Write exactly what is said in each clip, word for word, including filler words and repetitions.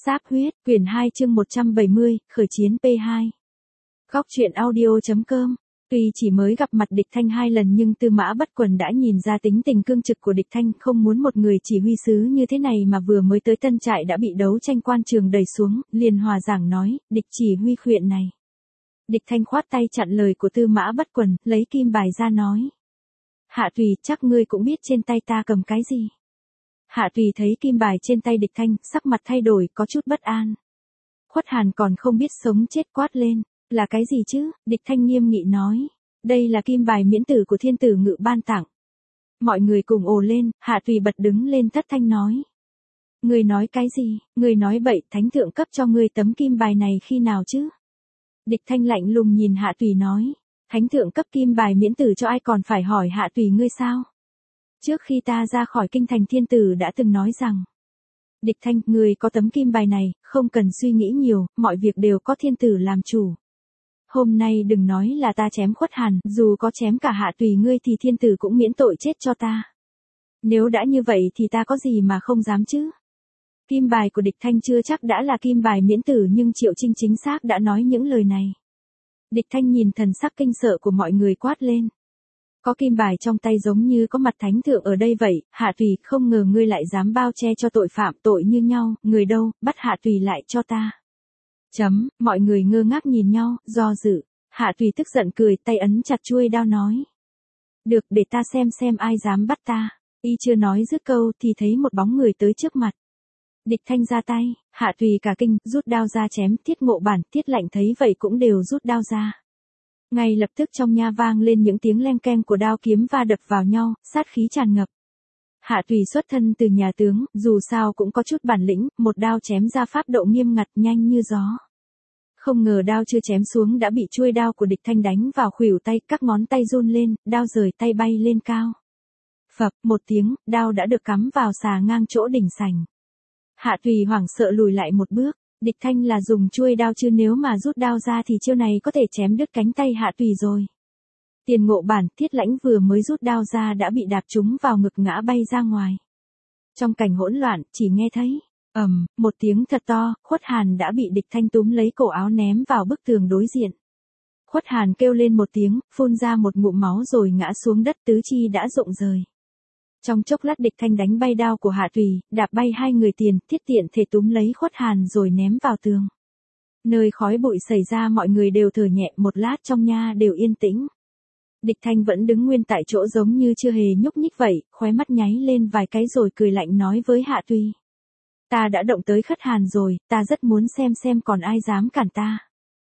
Sáp huyết, quyển hai chương một trăm bảy mươi, khởi chiến pê hai. Góc truyện audio.com. Tuy chỉ mới gặp mặt Địch Thanh hai lần nhưng Tư Mã Bất Quần đã nhìn ra tính tình cương trực của Địch Thanh, không muốn một người chỉ huy sứ như thế này mà vừa mới tới tân trại đã bị đấu tranh quan trường đẩy xuống, liền hòa giảng nói, địch chỉ huy khuyện này. Địch Thanh khoát tay chặn lời của Tư Mã Bất Quần, lấy kim bài ra nói. Hạ Tùy, chắc ngươi cũng biết trên tay ta cầm cái gì. Hạ Tùy thấy kim bài trên tay Địch Thanh, sắc mặt thay đổi, có chút bất an. Khuất Hàn còn không biết sống chết quát lên, là cái gì chứ? Địch Thanh nghiêm nghị nói, đây là kim bài miễn tử của thiên tử Ngự ban tặng. Mọi người cùng ồ lên, Hạ Tùy bật đứng lên thất thanh nói. Người nói cái gì? Người nói bậy, thánh thượng cấp cho ngươi tấm kim bài này khi nào chứ? Địch Thanh lạnh lùng nhìn Hạ Tùy nói, thánh thượng cấp kim bài miễn tử cho ai còn phải hỏi Hạ Tùy ngươi sao? Trước khi ta ra khỏi kinh thành thiên tử đã từng nói rằng, Địch Thanh, người có tấm kim bài này, không cần suy nghĩ nhiều, mọi việc đều có thiên tử làm chủ. Hôm nay đừng nói là ta chém Khuất Hàn, dù có chém cả Hạ Tùy ngươi thì thiên tử cũng miễn tội chết cho ta. Nếu đã như vậy thì ta có gì mà không dám chứ? Kim bài của Địch Thanh chưa chắc đã là kim bài miễn tử nhưng Triệu Trinh chính xác đã nói những lời này. Địch Thanh nhìn thần sắc kinh sợ của mọi người quát lên. Có kim bài trong tay giống như có mặt thánh thượng ở đây vậy, Hạ Tùy, không ngờ ngươi lại dám bao che cho tội phạm, tội như nhau, người đâu, bắt Hạ Tùy lại cho ta. Chấm, mọi người ngơ ngác nhìn nhau, do dự, Hạ Tùy tức giận cười, tay ấn chặt chuôi đao nói. Được, để ta xem xem ai dám bắt ta. Y chưa nói dứt câu thì thấy một bóng người tới trước mặt. Địch Thanh ra tay, Hạ Tùy cả kinh, rút đao ra chém, Thiết Ngộ Bản, Thiết Lạnh thấy vậy cũng đều rút đao ra. Ngay lập tức trong nha vang lên những tiếng leng keng của đao kiếm va đập vào nhau, sát khí tràn ngập. Hạ Tùy xuất thân từ nhà tướng, dù sao cũng có chút bản lĩnh, một đao chém ra pháp độ nghiêm ngặt nhanh như gió. Không ngờ đao chưa chém xuống đã bị chuôi đao của Địch Thanh đánh vào khuỷu tay, các ngón tay run lên, đao rời tay bay lên cao. Phập, một tiếng, đao đã được cắm vào xà ngang chỗ đỉnh sành. Hạ Tùy hoảng sợ lùi lại một bước. Địch Thanh là dùng chuôi đao chứ nếu mà rút đao ra thì chiêu này có thể chém đứt cánh tay Hạ Tùy rồi. Tiền Ngộ Bản, Thiết Lãnh vừa mới rút đao ra đã bị đạp trúng vào ngực ngã bay ra ngoài. Trong cảnh hỗn loạn, chỉ nghe thấy, ầm, một tiếng thật to, Khuất Hàn đã bị Địch Thanh túm lấy cổ áo ném vào bức tường đối diện. Khuất Hàn kêu lên một tiếng, phun ra một ngụm máu rồi ngã xuống đất, tứ chi đã rụng rời. Trong chốc lát Địch Thanh đánh bay đao của Hạ Tùy, đạp bay hai người Tiền, Thiết tiện thể túm lấy Khuất Hàn rồi ném vào tường. Nơi khói bụi xảy ra mọi người đều thở nhẹ, một lát trong nha đều yên tĩnh. Địch Thanh vẫn đứng nguyên tại chỗ giống như chưa hề nhúc nhích vậy, khóe mắt nháy lên vài cái rồi cười lạnh nói với Hạ Tùy. Ta đã động tới Khuất Hàn rồi, ta rất muốn xem xem còn ai dám cản ta.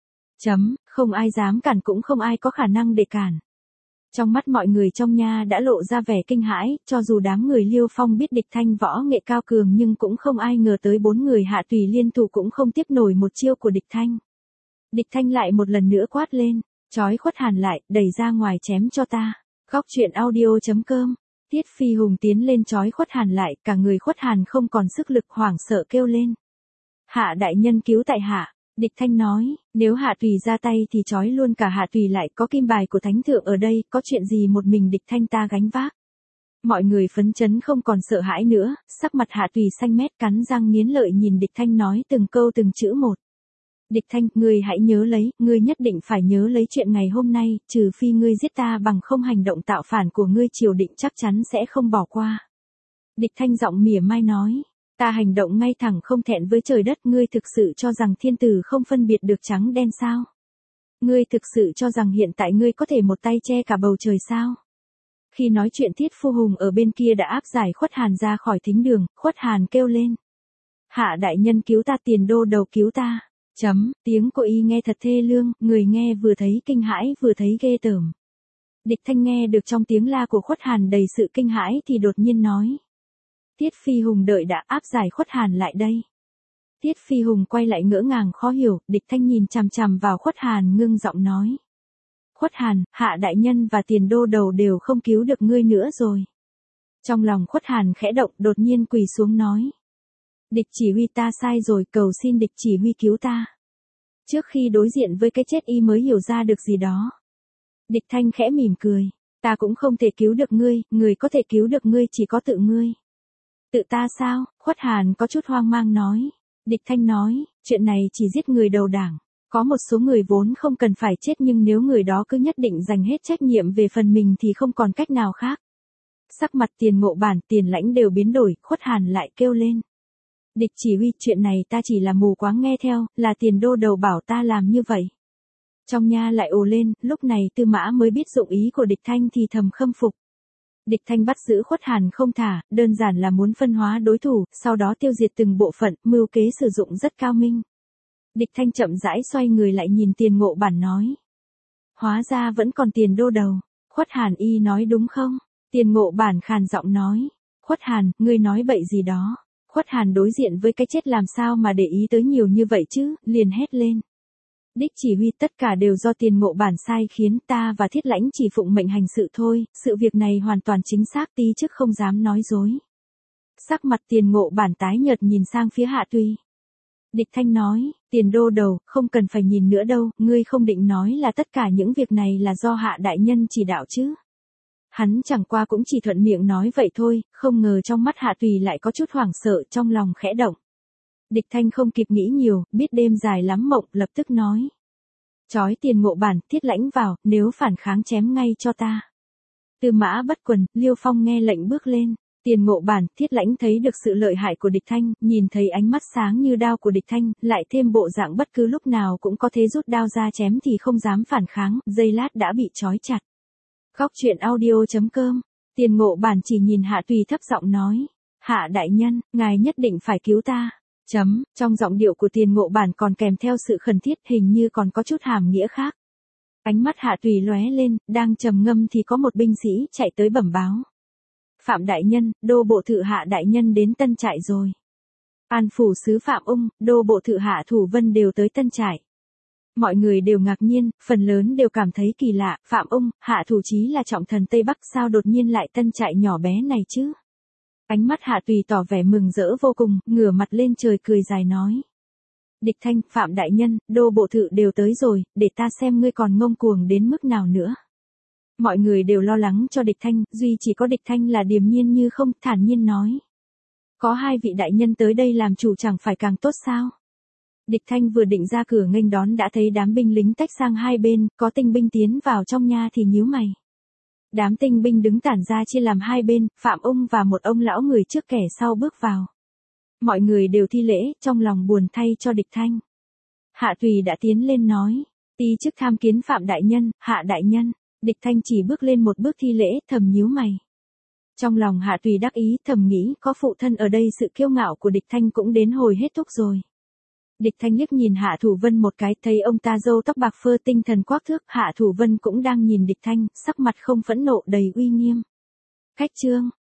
Chấm, không ai dám cản cũng không ai có khả năng để cản. Trong mắt mọi người trong nha đã lộ ra vẻ kinh hãi, cho dù đám người Liêu Phong biết Địch Thanh võ nghệ cao cường nhưng cũng không ai ngờ tới bốn người Hạ Tùy liên thủ cũng không tiếp nổi một chiêu của Địch Thanh. Địch Thanh lại một lần nữa quát lên, trói Khuất Hàn lại, đẩy ra ngoài chém cho ta. Góc truyện audio.com. Tiết Phi Hùng tiến lên trói Khuất Hàn lại, cả người Khuất Hàn không còn sức lực, hoảng sợ kêu lên. Hạ đại nhân cứu tại hạ. Địch Thanh nói, nếu Hạ Tùy ra tay thì trói luôn cả Hạ Tùy lại, có kim bài của thánh thượng ở đây, có chuyện gì một mình Địch Thanh ta gánh vác. Mọi người phấn chấn không còn sợ hãi nữa, sắc mặt Hạ Tùy xanh mét, cắn răng nghiến lợi nhìn Địch Thanh nói từng câu từng chữ một. Địch Thanh, ngươi hãy nhớ lấy, ngươi nhất định phải nhớ lấy chuyện ngày hôm nay, trừ phi ngươi giết ta bằng không hành động tạo phản của ngươi triều định chắc chắn sẽ không bỏ qua. Địch Thanh giọng mỉa mai nói. Ta hành động ngay thẳng không thẹn với trời đất, ngươi thực sự cho rằng thiên tử không phân biệt được trắng đen sao? Ngươi thực sự cho rằng hiện tại ngươi có thể một tay che cả bầu trời sao? Khi nói chuyện Thiết Phu Hùng ở bên kia đã áp giải Khuất Hàn ra khỏi thính đường, Khuất Hàn kêu lên. Hạ đại nhân cứu ta, Tiền đô đầu cứu ta. Chấm, tiếng của y nghe thật thê lương, người nghe vừa thấy kinh hãi vừa thấy ghê tởm. Địch Thanh nghe được trong tiếng la của Khuất Hàn đầy sự kinh hãi thì đột nhiên nói. Tiết Phi Hùng đợi đã, áp giải Khuất Hàn lại đây. Tiết Phi Hùng quay lại ngỡ ngàng khó hiểu, Địch Thanh nhìn chằm chằm vào Khuất Hàn ngưng giọng nói. Khuất Hàn, Hạ đại nhân và Tiền đô đầu đều không cứu được ngươi nữa rồi. Trong lòng Khuất Hàn khẽ động, đột nhiên quỳ xuống nói. Địch chỉ huy ta sai rồi, cầu xin địch chỉ huy cứu ta. Trước khi đối diện với cái chết y mới hiểu ra được gì đó. Địch Thanh khẽ mỉm cười. Ta cũng không thể cứu được ngươi, người có thể cứu được ngươi chỉ có tự ngươi. Tự ta sao? Khuất Hàn có chút hoang mang nói. Địch Thanh nói, chuyện này chỉ giết người đầu đảng. Có một số người vốn không cần phải chết nhưng nếu người đó cứ nhất định dành hết trách nhiệm về phần mình thì không còn cách nào khác. Sắc mặt Tiền Ngộ Bản, Tiền Lãnh đều biến đổi, Khuất Hàn lại kêu lên. Địch chỉ huy, chuyện này ta chỉ là mù quáng nghe theo, là Tiền đô đầu bảo ta làm như vậy. Trong nha lại ồ lên, lúc này Tư Mã mới biết dụng ý của Địch Thanh thì thầm khâm phục. Địch Thanh bắt giữ Khuất Hàn không thả, đơn giản là muốn phân hóa đối thủ, sau đó tiêu diệt từng bộ phận, mưu kế sử dụng rất cao minh. Địch Thanh chậm rãi xoay người lại nhìn Tiền Ngộ Bản nói. Hóa ra vẫn còn Tiền đô đầu, Khuất Hàn y nói đúng không? Tiền Ngộ Bản khàn giọng nói. Khuất Hàn, ngươi nói bậy gì đó? Khuất Hàn đối diện với cái chết làm sao mà để ý tới nhiều như vậy chứ, liền hét lên. Đích chỉ huy, tất cả đều do Tiền Ngộ Bản sai khiến, ta và Thiết Lãnh chỉ phụng mệnh hành sự thôi, sự việc này hoàn toàn chính xác, tí chức không dám nói dối. Sắc mặt Tiền Ngộ Bản tái nhợt nhìn sang phía Hạ Tùy. Địch Thanh nói, Tiền đô đầu, không cần phải nhìn nữa đâu, ngươi không định nói là tất cả những việc này là do Hạ đại nhân chỉ đạo chứ. Hắn chẳng qua cũng chỉ thuận miệng nói vậy thôi, không ngờ trong mắt Hạ Tùy lại có chút hoảng sợ, trong lòng khẽ động. Địch Thanh không kịp nghĩ nhiều, biết đêm dài lắm mộng, lập tức nói. Chói Tiền Ngộ Bản, Thiết Lãnh vào, nếu phản kháng chém ngay cho ta. Tư Mã Bất Quần, Liêu Phong nghe lệnh bước lên. Tiền Ngộ Bản, Thiết Lãnh thấy được sự lợi hại của Địch Thanh, nhìn thấy ánh mắt sáng như đao của Địch Thanh, lại thêm bộ dạng bất cứ lúc nào cũng có thể rút đao ra chém thì không dám phản kháng, giây lát đã bị trói chặt. Góc truyện audio chấm com. Tiền Ngộ Bản chỉ nhìn Hạ Tùy thấp giọng nói. Hạ đại nhân, ngài nhất định phải cứu ta. Chấm, trong giọng điệu của Tiền Ngộ Bản còn kèm theo sự khẩn thiết, hình như còn có chút hàm nghĩa khác. Ánh mắt Hạ Tùy lóe lên, đang trầm ngâm thì có một binh sĩ chạy tới bẩm báo. Phạm đại nhân, đô bộ thự Hạ đại nhân đến Tân Trại rồi. An phủ sứ Phạm Ung, đô bộ thự Hạ Thủ Vân đều tới Tân Trại. Mọi người đều ngạc nhiên, phần lớn đều cảm thấy kỳ lạ, Phạm Ung, Hạ Thủ Chí là trọng thần Tây Bắc sao đột nhiên lại Tân Trại nhỏ bé này chứ? Ánh mắt Hạ Tùy tỏ vẻ mừng rỡ vô cùng, ngửa mặt lên trời cười dài nói. Địch Thanh, Phạm đại nhân, đô bộ thự đều tới rồi, để ta xem ngươi còn ngông cuồng đến mức nào nữa. Mọi người đều lo lắng cho Địch Thanh, duy chỉ có Địch Thanh là điềm nhiên như không, thản nhiên nói. Có hai vị đại nhân tới đây làm chủ chẳng phải càng tốt sao? Địch Thanh vừa định ra cửa nghênh đón đã thấy đám binh lính tách sang hai bên, có tinh binh tiến vào trong nha thì nhíu mày. Đám tinh binh đứng tản ra chia làm hai bên, Phạm Ung và một ông lão người trước kẻ sau bước vào. Mọi người đều thi lễ, trong lòng buồn thay cho Địch Thanh. Hạ Tùy đã tiến lên nói, ti chức tham kiến Phạm đại nhân, Hạ đại nhân. Địch Thanh chỉ bước lên một bước thi lễ, thầm nhíu mày. Trong lòng Hạ Tùy đắc ý, thầm nghĩ, có phụ thân ở đây sự kiêu ngạo của Địch Thanh cũng đến hồi hết thúc rồi. Địch Thanh liếc nhìn Hạ Thủ Vân một cái, thấy ông ta râu tóc bạc phơ tinh thần quắc thước, Hạ Thủ Vân cũng đang nhìn Địch Thanh, sắc mặt không phẫn nộ đầy uy nghiêm. Khách trương,